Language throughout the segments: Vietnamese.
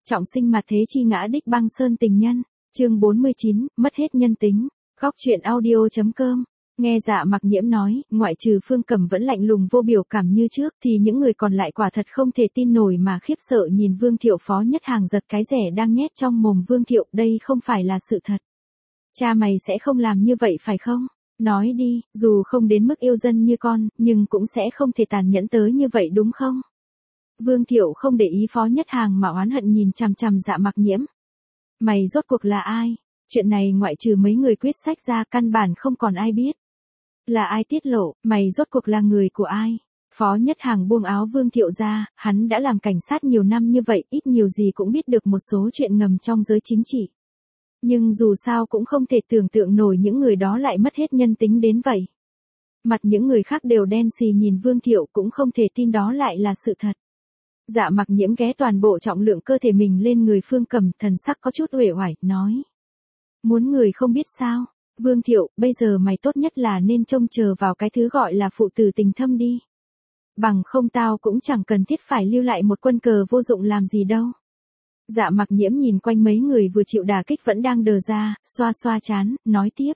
Trọng sinh mặt thế chi ngã đích băng sơn tình nhân, chương 49, mất hết nhân tính. Góc truyện audio.com. Nghe Dạ Mặc Nhiễm nói, ngoại trừ Phương Cẩm vẫn lạnh lùng vô biểu cảm như trước thì những người còn lại quả thật không thể tin nổi mà khiếp sợ nhìn Vương Thiệu. Phó Nhất Hàng giật cái rẻ đang nhét trong mồm Vương Thiệu, đây không phải là sự thật. Cha mày sẽ không làm như vậy phải không? Nói đi, dù không đến mức yêu dân như con, nhưng cũng sẽ không thể tàn nhẫn tới như vậy đúng không? Vương Thiệu không để ý Phó Nhất Hàng mà oán hận nhìn chằm chằm Dạ Mặc Nhiễm. Mày rốt cuộc là ai? Chuyện này ngoại trừ mấy người quyết sách ra căn bản không còn ai biết. Là ai tiết lộ, mày rốt cuộc là người của ai? Phó Nhất Hàng buông áo Vương Thiệu ra, hắn đã làm cảnh sát nhiều năm như vậy, ít nhiều gì cũng biết được một số chuyện ngầm trong giới chính trị. Nhưng dù sao cũng không thể tưởng tượng nổi những người đó lại mất hết nhân tính đến vậy. Mặt những người khác đều đen xì nhìn Vương Thiệu cũng không thể tin đó lại là sự thật. Dạ Mặc Nhiễm ghé toàn bộ trọng lượng cơ thể mình lên người Phương Cẩm, thần sắc có chút uể oải, nói. Muốn người không biết sao, Vương Thiệu, bây giờ mày tốt nhất là nên trông chờ vào cái thứ gọi là phụ tử tình thâm đi. Bằng không tao cũng chẳng cần thiết phải lưu lại một quân cờ vô dụng làm gì đâu. Dạ Mặc Nhiễm nhìn quanh mấy người vừa chịu đả kích vẫn đang đờ ra, xoa xoa trán, nói tiếp.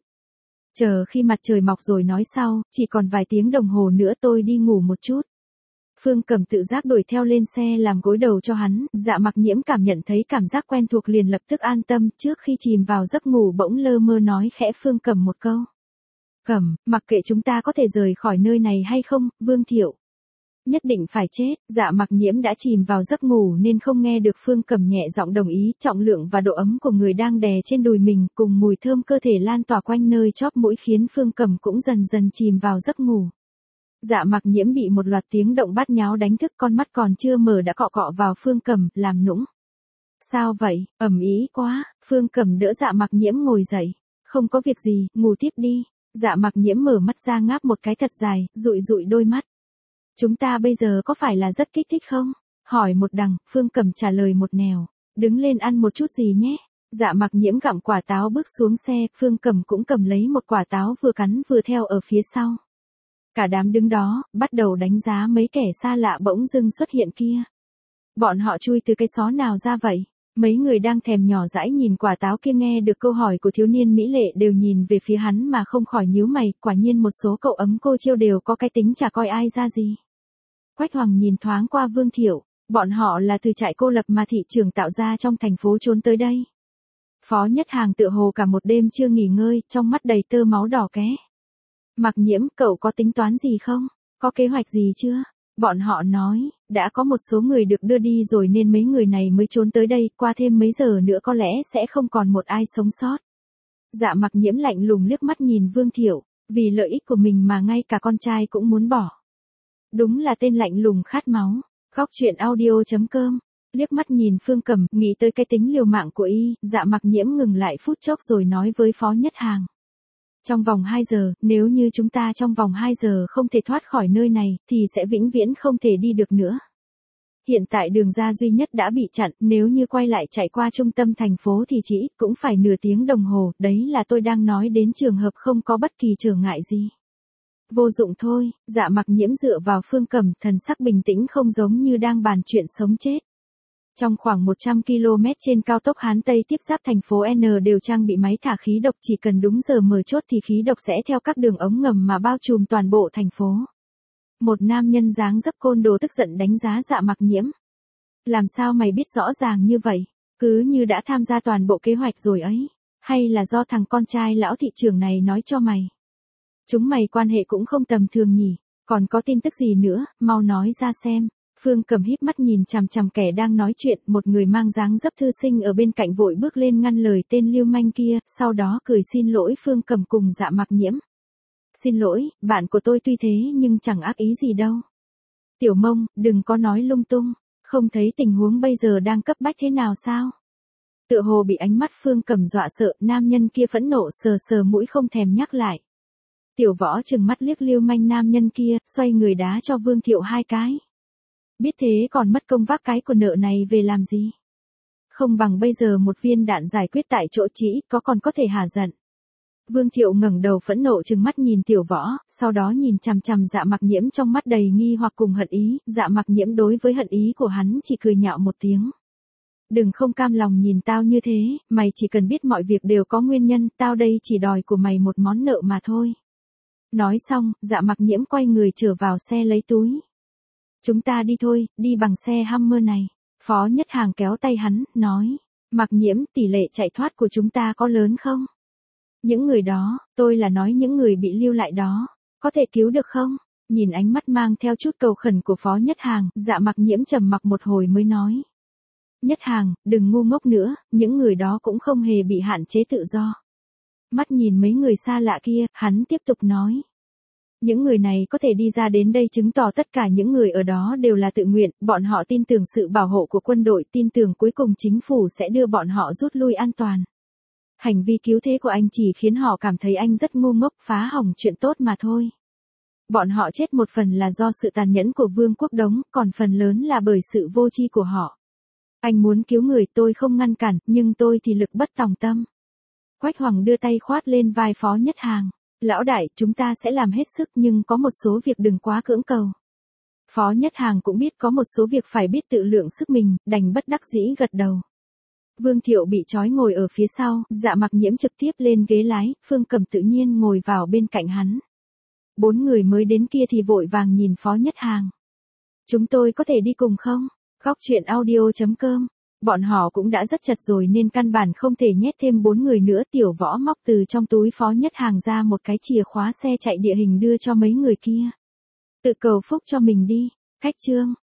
Chờ khi mặt trời mọc rồi nói sau, chỉ còn vài tiếng đồng hồ nữa tôi đi ngủ một chút. Phương Cẩm tự giác đuổi theo lên xe làm gối đầu cho hắn, Dạ Mặc Nhiễm cảm nhận thấy cảm giác quen thuộc liền lập tức an tâm, trước khi chìm vào giấc ngủ bỗng lơ mơ nói khẽ Phương Cẩm một câu. Cẩm, mặc kệ chúng ta có thể rời khỏi nơi này hay không, Vương Thiệu. Nhất định phải chết, Dạ Mặc Nhiễm đã chìm vào giấc ngủ nên không nghe được Phương Cẩm nhẹ giọng đồng ý, trọng lượng và độ ấm của người đang đè trên đùi mình cùng mùi thơm cơ thể lan tỏa quanh nơi chóp mũi khiến Phương Cẩm cũng dần dần chìm vào giấc ngủ. Dạ Mặc Nhiễm bị một loạt tiếng động bát nháo đánh thức, con mắt còn chưa mở đã cọ cọ vào Phương Cẩm, làm nũng. Sao vậy, ầm ĩ quá, Phương Cẩm đỡ Dạ Mặc Nhiễm ngồi dậy. Không có việc gì, ngủ tiếp đi. Dạ Mặc Nhiễm mở mắt ra ngáp một cái thật dài, dụi dụi đôi mắt. Chúng ta bây giờ có phải là rất kích thích không? Hỏi một đằng, Phương Cẩm trả lời một nẻo. Đứng lên ăn một chút gì nhé. Dạ Mặc Nhiễm gặm quả táo bước xuống xe, Phương Cẩm cũng cầm lấy một quả táo vừa cắn vừa theo ở phía sau. Cả đám đứng đó, bắt đầu đánh giá mấy kẻ xa lạ bỗng dưng xuất hiện kia. Bọn họ chui từ cái xó nào ra vậy? Mấy người đang thèm nhỏ dãi nhìn quả táo kia nghe được câu hỏi của thiếu niên mỹ lệ đều nhìn về phía hắn mà không khỏi nhíu mày, quả nhiên một số cậu ấm cô chiêu đều có cái tính chả coi ai ra gì. Quách Hoàng nhìn thoáng qua Vương Thiệu, bọn họ là từ trại cô lập mà thị trưởng tạo ra trong thành phố trốn tới đây. Phó Nhất Hàng tựa hồ cả một đêm chưa nghỉ ngơi, trong mắt đầy tơ máu đỏ ké. Mặc Nhiễm, cậu có tính toán gì không? Có kế hoạch gì chưa? Bọn họ nói, đã có một số người được đưa đi rồi nên mấy người này mới trốn tới đây, qua thêm mấy giờ nữa có lẽ sẽ không còn một ai sống sót. Dạ Mặc Nhiễm lạnh lùng liếc mắt nhìn Vương Thiệu, vì lợi ích của mình mà ngay cả con trai cũng muốn bỏ. Đúng là tên lạnh lùng khát máu. Góc truyện audio.com. Liếc mắt nhìn Phương Cẩm, nghĩ tới cái tính liều mạng của y, Dạ Mặc Nhiễm ngừng lại phút chốc rồi nói với Phó Nhất Hàng. Trong vòng 2 giờ, nếu như chúng ta trong vòng 2 giờ không thể thoát khỏi nơi này, thì sẽ vĩnh viễn không thể đi được nữa. Hiện tại đường ra duy nhất đã bị chặn, nếu như quay lại chạy qua trung tâm thành phố thì chỉ ít cũng phải nửa tiếng đồng hồ, đấy là tôi đang nói đến trường hợp không có bất kỳ trở ngại gì. Vô dụng thôi, Dạ Mặc Nhiễm dựa vào Phương Cẩm, thần sắc bình tĩnh không giống như đang bàn chuyện sống chết. Trong khoảng 100 km trên cao tốc Hán Tây tiếp giáp thành phố N đều trang bị máy thả khí độc, chỉ cần đúng giờ mở chốt thì khí độc sẽ theo các đường ống ngầm mà bao trùm toàn bộ thành phố. Một nam nhân dáng dấp côn đồ tức giận đánh giá Dạ Mặc Nhiễm. Làm sao mày biết rõ ràng như vậy? Cứ như đã tham gia toàn bộ kế hoạch rồi ấy. Hay là do thằng con trai lão thị trưởng này nói cho mày? Chúng mày quan hệ cũng không tầm thường nhỉ? Còn có tin tức gì nữa, mau nói ra xem. Phương Cẩm híp mắt nhìn chằm chằm kẻ đang nói chuyện, một người mang dáng dấp thư sinh ở bên cạnh vội bước lên ngăn lời tên lưu manh kia, sau đó cười xin lỗi Phương Cẩm cùng Dạ Mặc Nhiễm. Xin lỗi, bạn của tôi tuy thế nhưng chẳng ác ý gì đâu. Tiểu Mông, đừng có nói lung tung, không thấy tình huống bây giờ đang cấp bách thế nào sao? Tựa hồ bị ánh mắt Phương Cẩm dọa sợ, nam nhân kia phẫn nộ sờ sờ mũi không thèm nhắc lại. Tiểu Võ trừng mắt liếc lưu manh nam nhân kia, xoay người đá cho Vương Thiệu 2 cái. Biết thế còn mất công vác cái của nợ này về làm gì? Không bằng bây giờ một viên đạn giải quyết tại chỗ chỉ ít còn có thể hả giận. Vương Thiệu ngẩng đầu phẫn nộ trừng mắt nhìn Tiểu Võ, sau đó nhìn chằm chằm Dạ Mặc Nhiễm trong mắt đầy nghi hoặc cùng hận ý, Dạ Mặc Nhiễm đối với hận ý của hắn chỉ cười nhạo một tiếng. Đừng không cam lòng nhìn tao như thế, mày chỉ cần biết mọi việc đều có nguyên nhân, tao đây chỉ đòi của mày một món nợ mà thôi. Nói xong, Dạ Mặc Nhiễm quay người trở vào xe lấy túi. Chúng ta đi thôi, đi bằng xe Hummer này. Phó Nhất Hàng kéo tay hắn, nói. Mặc Nhiễm, tỷ lệ chạy thoát của chúng ta có lớn không? Những người đó, tôi là nói những người bị lưu lại đó, có thể cứu được không? Nhìn ánh mắt mang theo chút cầu khẩn của Phó Nhất Hàng, Dạ Mặc Nhiễm trầm mặc một hồi mới nói. Nhất Hàng, đừng ngu ngốc nữa, những người đó cũng không hề bị hạn chế tự do. Mắt nhìn mấy người xa lạ kia, hắn tiếp tục nói. Những người này có thể đi ra đến đây chứng tỏ tất cả những người ở đó đều là tự nguyện, bọn họ tin tưởng sự bảo hộ của quân đội, tin tưởng cuối cùng chính phủ sẽ đưa bọn họ rút lui an toàn. Hành vi cứu thế của anh chỉ khiến họ cảm thấy anh rất ngu ngốc, phá hỏng chuyện tốt mà thôi. Bọn họ chết một phần là do sự tàn nhẫn của Vương quốc Đống, còn phần lớn là bởi sự vô tri của họ. Anh muốn cứu người, tôi không ngăn cản, nhưng tôi thì lực bất tòng tâm. Quách Hoằng đưa tay khoát lên vai Phó Nhất Hàng. Lão đại, chúng ta sẽ làm hết sức nhưng có một số việc đừng quá cưỡng cầu. Phó Nhất Hàng cũng biết có một số việc phải biết tự lượng sức mình, đành bất đắc dĩ gật đầu. Vương Thiệu bị trói ngồi ở phía sau, Dạ Mặc Nhiễm trực tiếp lên ghế lái, Phương Cẩm tự nhiên ngồi vào bên cạnh hắn. 4 người mới đến kia thì vội vàng nhìn Phó Nhất Hàng. Chúng tôi có thể đi cùng không? Góc truyện audio.com. Bọn họ cũng đã rất chật rồi nên căn bản không thể nhét thêm 4 người nữa. Tiểu Võ móc từ trong túi Phó Nhất Hàng ra một cái chìa khóa xe chạy địa hình đưa cho mấy người kia. Tự cầu phúc cho mình đi. Khách chương.